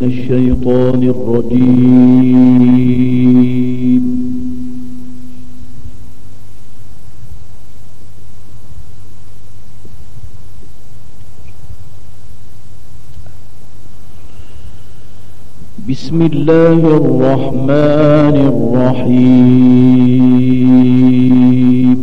الشيطان الرجيم. بسم الله الرحمن الرحيم.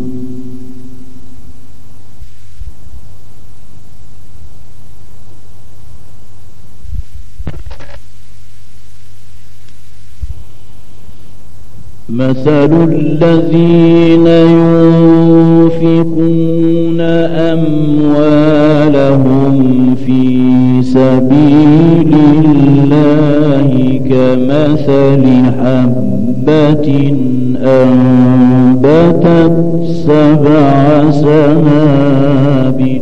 مثل الذين ينفقون أموالهم في سبيل الله كمثل حبة أنبتت 7 سنابل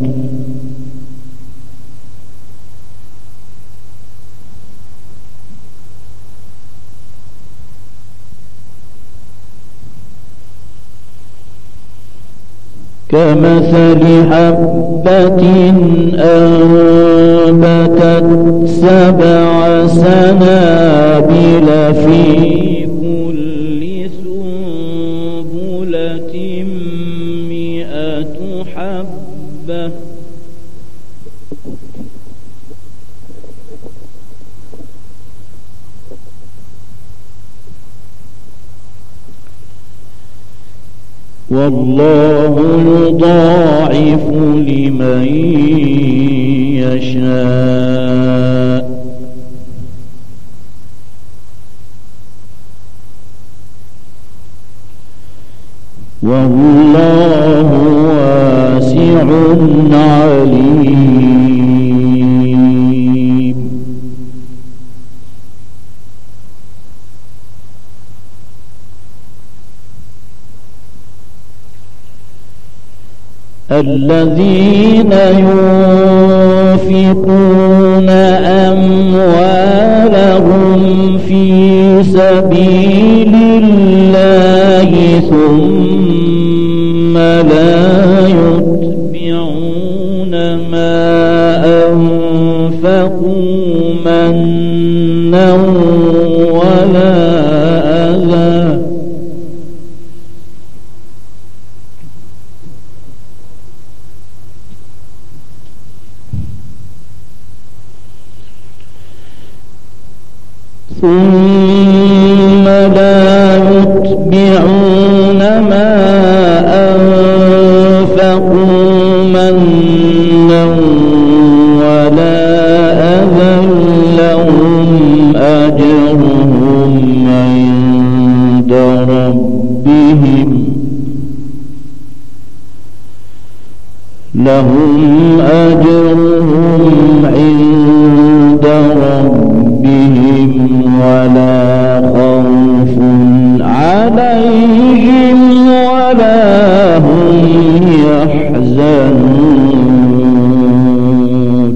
في كل سنبلة 100 حبة والله يضاعف لمن يشاء والله واسع عليم. الذين ينفقون أموالهم في سبيل الله ثم لا يتبعون ما أنفقوا منا ولا أذى لهم أجرهم عند ربهم ولا خوف عليهم ولا هم يحزنون.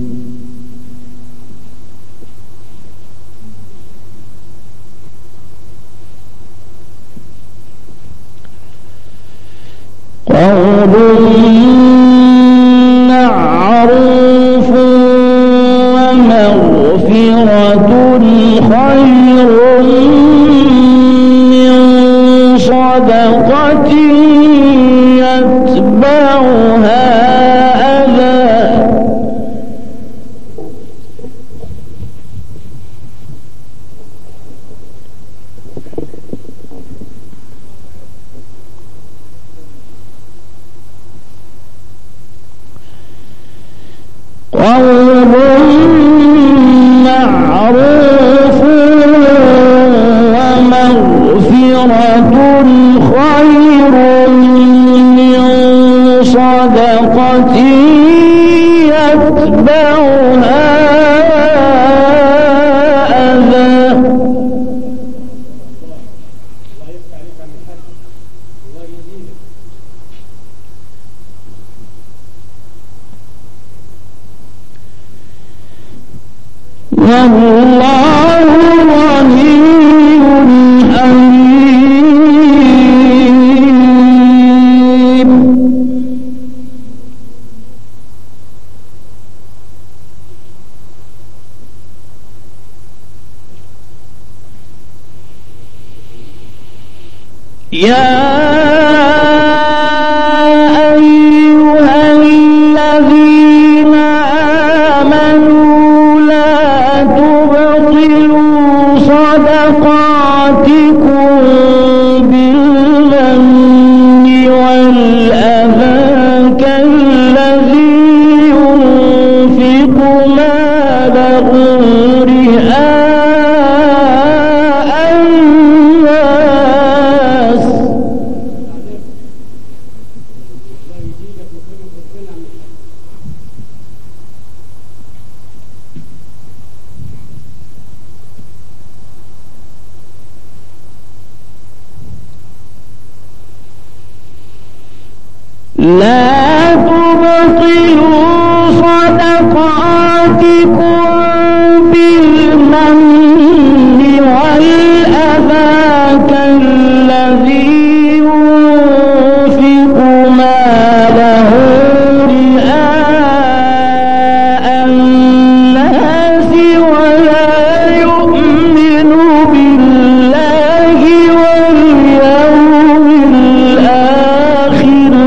قول معروف ومغفرة خير من صدقة يتبعها أذى قول معروف ومغفرة خير من صدقة يتبعها أذى. والله غني حليم. يا أيها الذين آمنوا لا تبطلوا صدقاتكم بالمن والأذى كالذي ينفق ماله رئاء الناس لا تبطلوا صدقاتكم بالمن والأذى كالذي ينفق ماله رئاء الناس ولا يؤمن بالله واليوم الآخر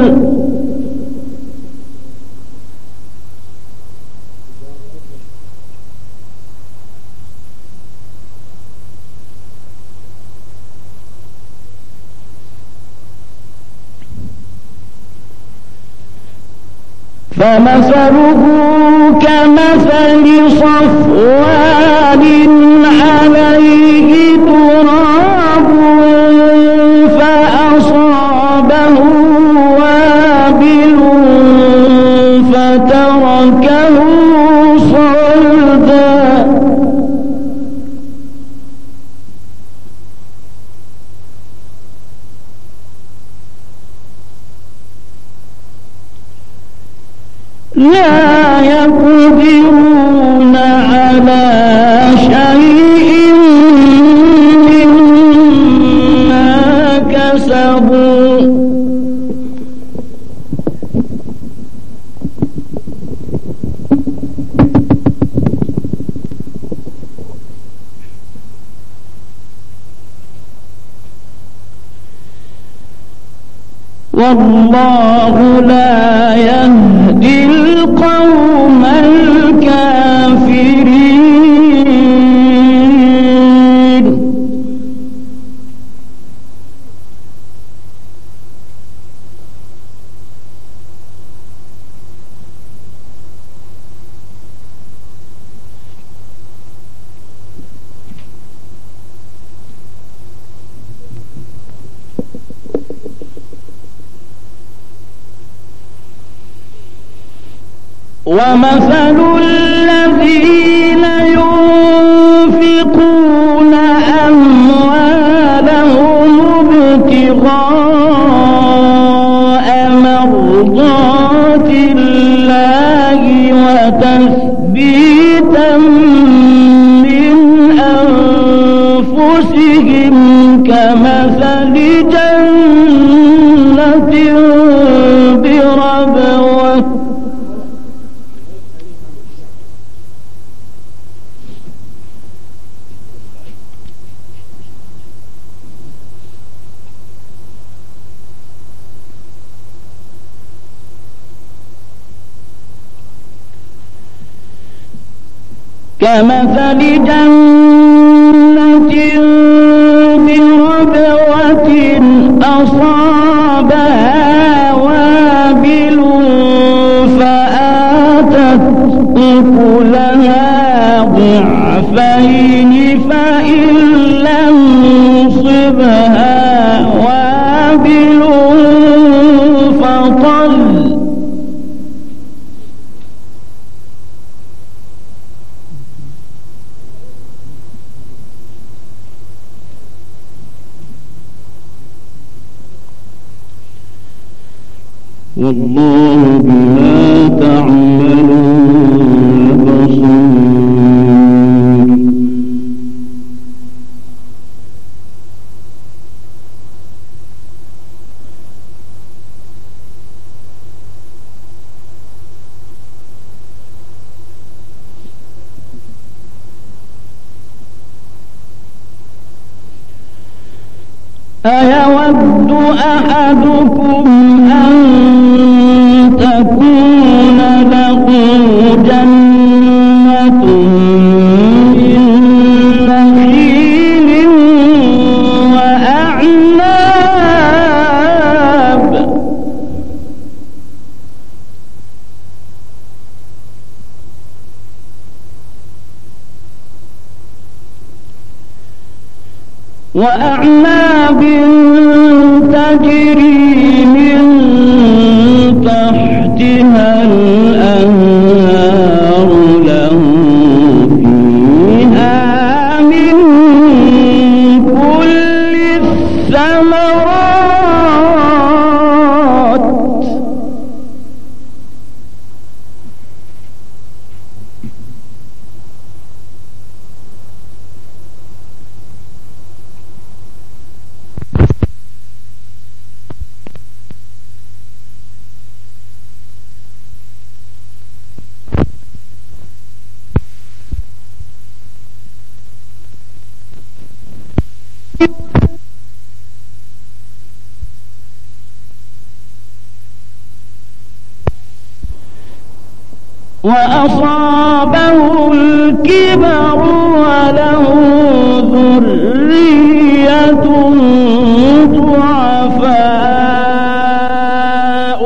فمثله كمثل صفوان عليه تراب فأصابه وابل فتركه صلدا لا يقدرون على شيء مما كسبوا والله لا يهدي القوم الكافرين ومثل الذين ينفقون أموالهم ابتغاء مرضات الله وتثبيتا من أنفسهم كمثل جنة بربوة بربوة أصابها وابل فآتت أكلها ضعفين فإن لم يصبها وابل فطل والله بما تعملون بصير. أيود أيود أحدكم أن تكون له جنة من نخيل وأعناب تجري من تحتها الأنهار له فيها من كل الثمرات وأصابه الكبر وله ذرية ضعفاء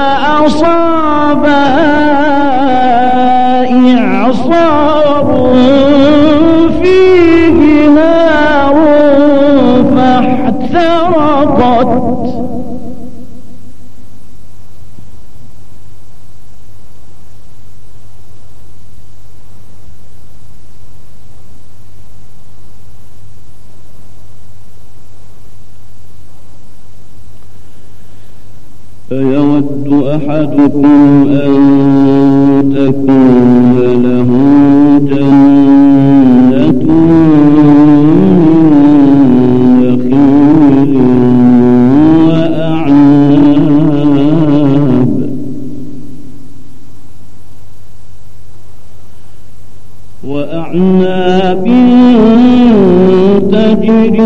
فأصابها إعصار فيه نار فاحترقت أيود أحدكم أن تكون له جنة من نخيل وأعناب تجري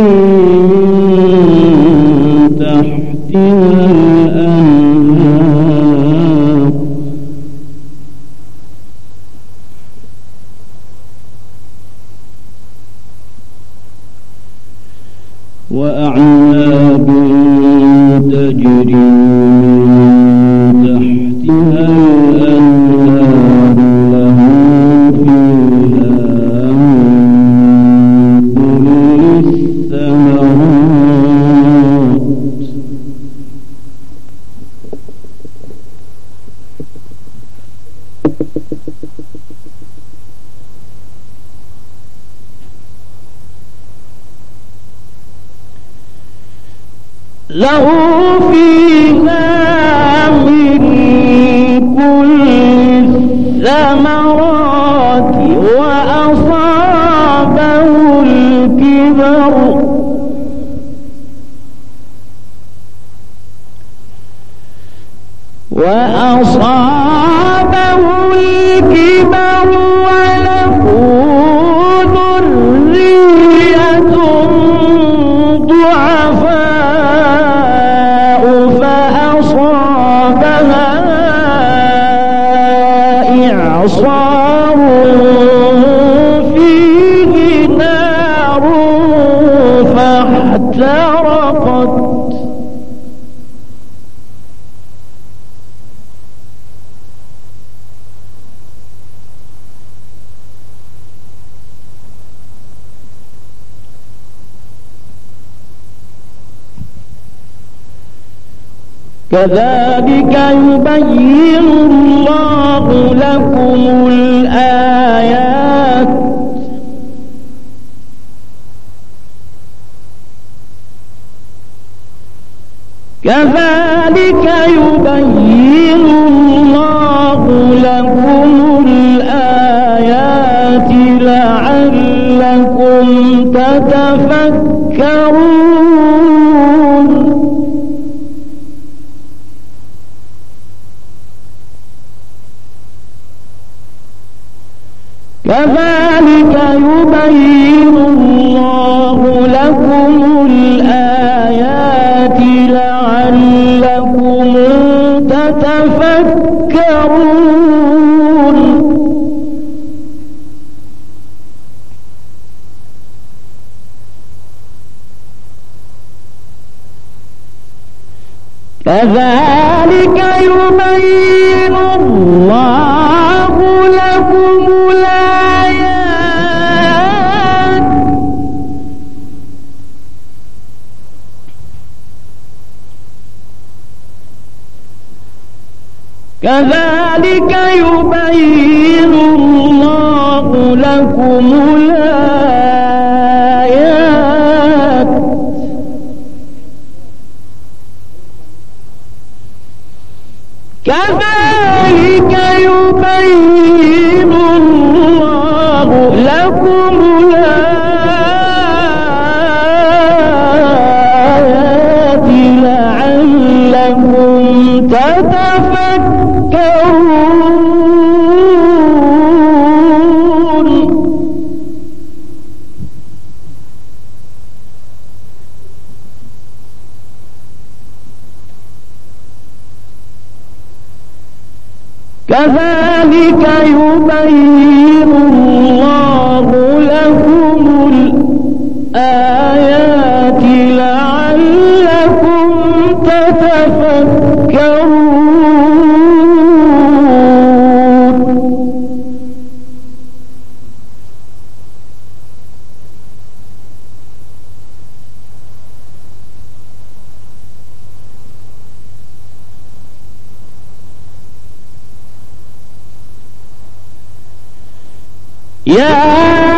من تحتها الأنهار وأعناب تجري من تحتها الأنهار له فيها من كل الثمرات له فيها من كل الثمرات وأصابه الكبر وله ذرية ضعفاء فأصابها إعصار فيه نار فاحترقت كذلك يبين الله لكم الآيات كذلك يبين الله لكم الآيات لعلكم تتفكرون كذلك يبين الله لكم الآيات كذلك يبين الله لكم الآيات كذلك يبين الله لكم الآيات كذلك يبين الله لكم الآيات لعلكم تتفكرون كذلك يبين الله لكم الآيات لعلكم تتفكرون يا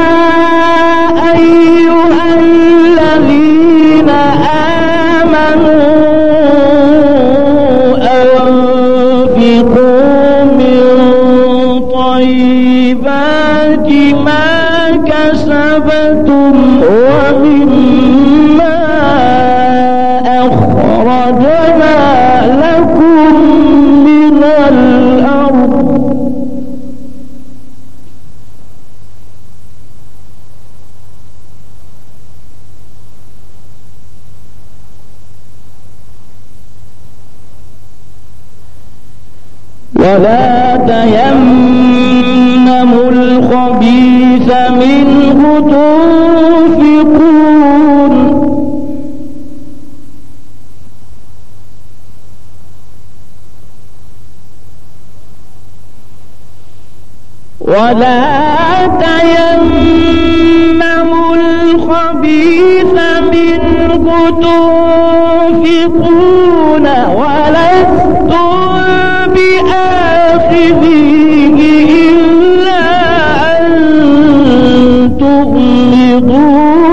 أيها الذين آمنوا أنفقوا من طيبات ما كسبتم ومما أخرجنا لكم من الأرض ولا تيمموا الخبيث منه تنفقون ولا تيمموا الخبيث منه تنفقون ولستم بآخذيه إلا أن تغمضوا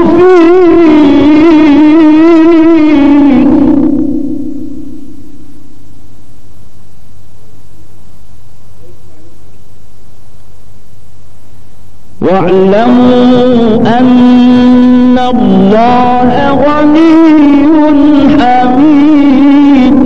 فيه واعلموا أن الله غني حميد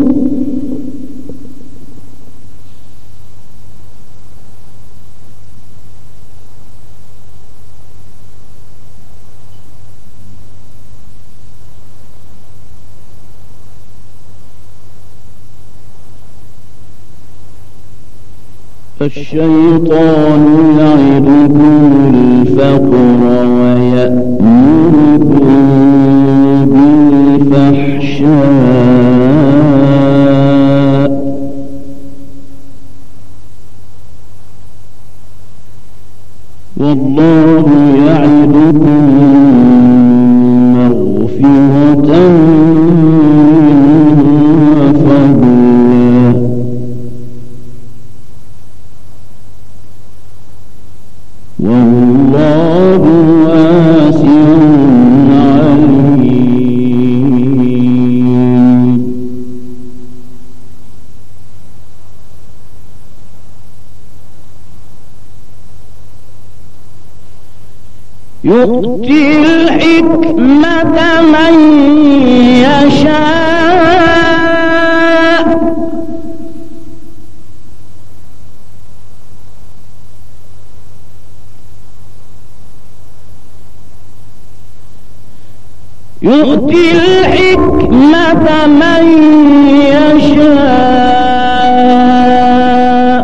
الشيطان يعدكم الفقر ويأمركم بالفحشاء والله يعدكم مغفرة والله واسع عليم يؤتي الحكمة من يشاء يؤتي الحكمة من يشاء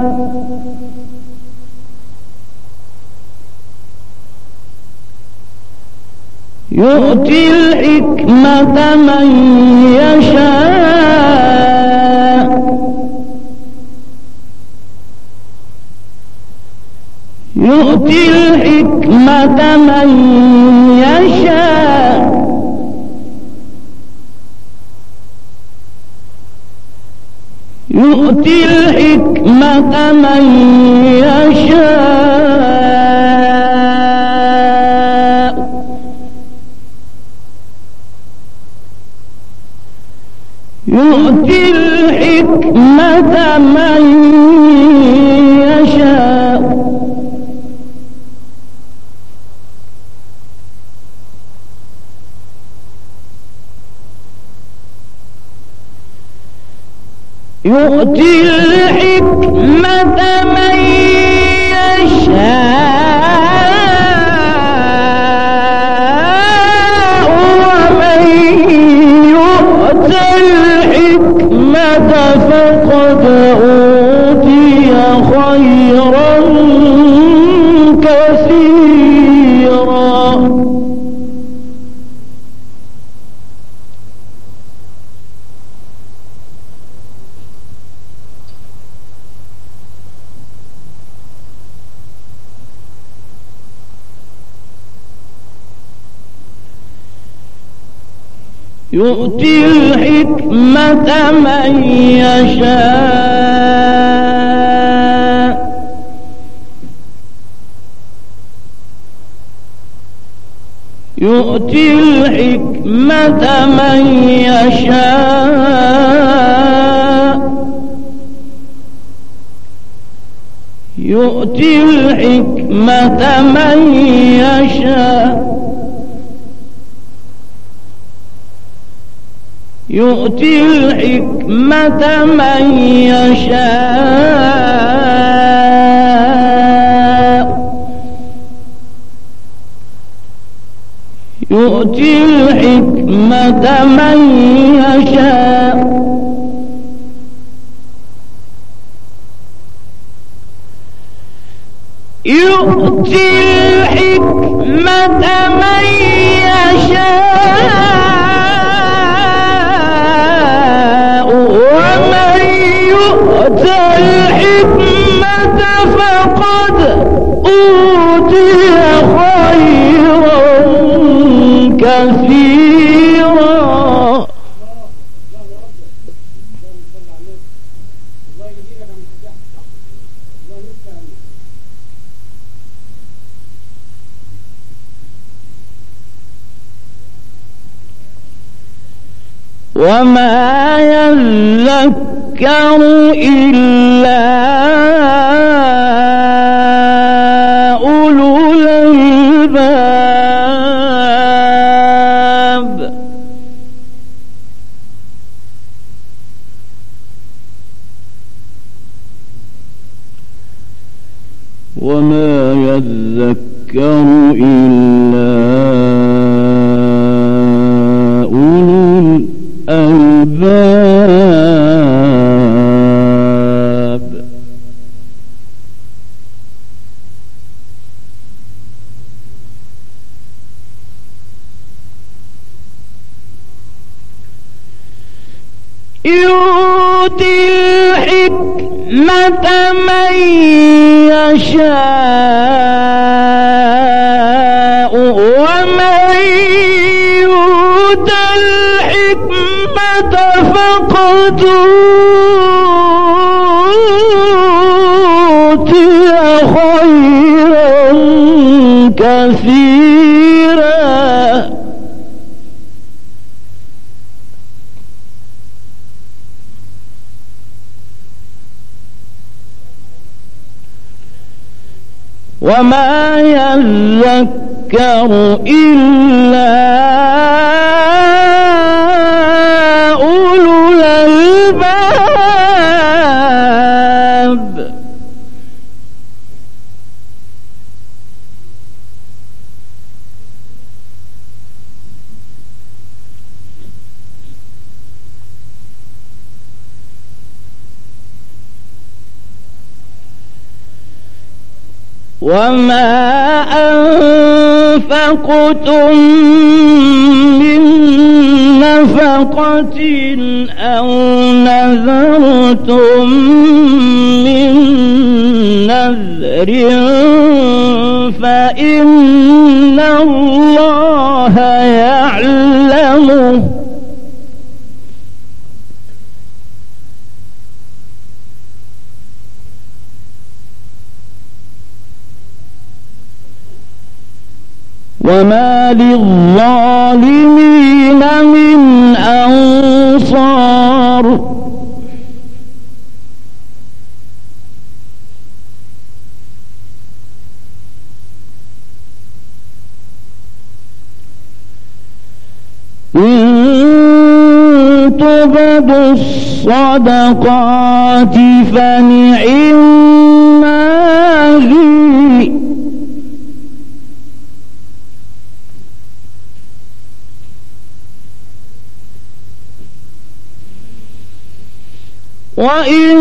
يؤتي الحكمة من يشاء يؤتي الحكمة من يشاء يؤتي الحكمة من يشاء يؤتي الحكمة من يشاء يؤتي الحكمة من يشاء ومن يؤت الحكمة فقد أوتي خيرا كثيرا يؤتي الحكمة من يشاء يؤتي الحكمة من يشاء يؤتي الحكمة من يشاء يؤتي الحكمة من يشاء يؤتي الحكمة من يشاء يؤتي الحكمة من يشاء ومن يؤت الحكمة فقد أوتي خيرا كثيرا وما يذكر إلا أولو الألباب وما يذكر إلا أولو الألباب يؤتي الحكمة من يشاء ومن يؤت الحكمة فقد أوتي خيرا كثيرا وما يذكر إلا أولو الألباب وما أنفقتم من نفقة أو نذرتم من نذر فإن الله يعلمه وما للظالمين من أنصار إن تبدوا الصدقات فنعما هي وإن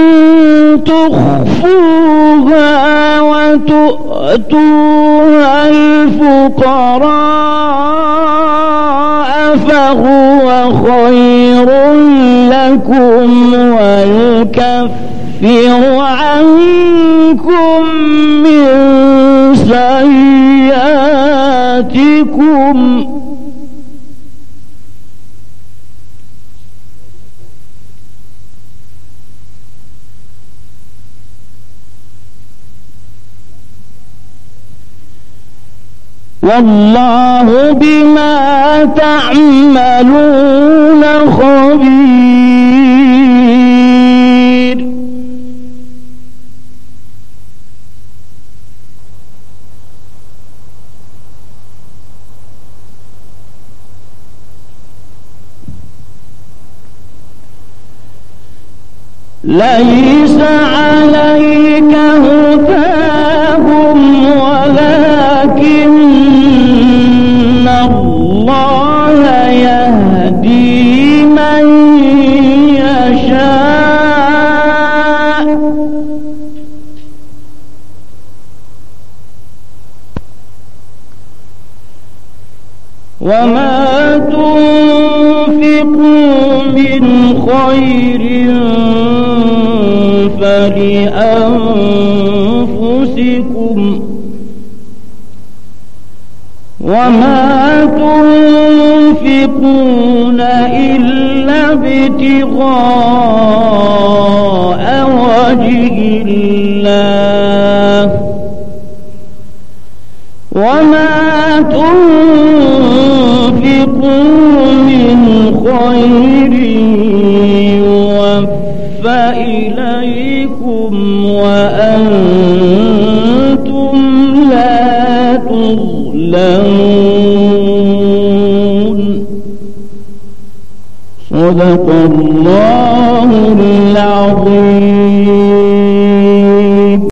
تخفوها وتؤتوها الفقراء فهو خير لكم ويكفر عنكم من سيئاتكم والله بما تعملون خبير ليس عليك هداهم ولكن الله يهدي من يشاء وما تنفقوا من خير فلأنفسكم وما تنفقون إلا ابتغاء وجه الله وما تنفقوا من خير يوفى إليكم وأنتم لا تظلمون صدق الله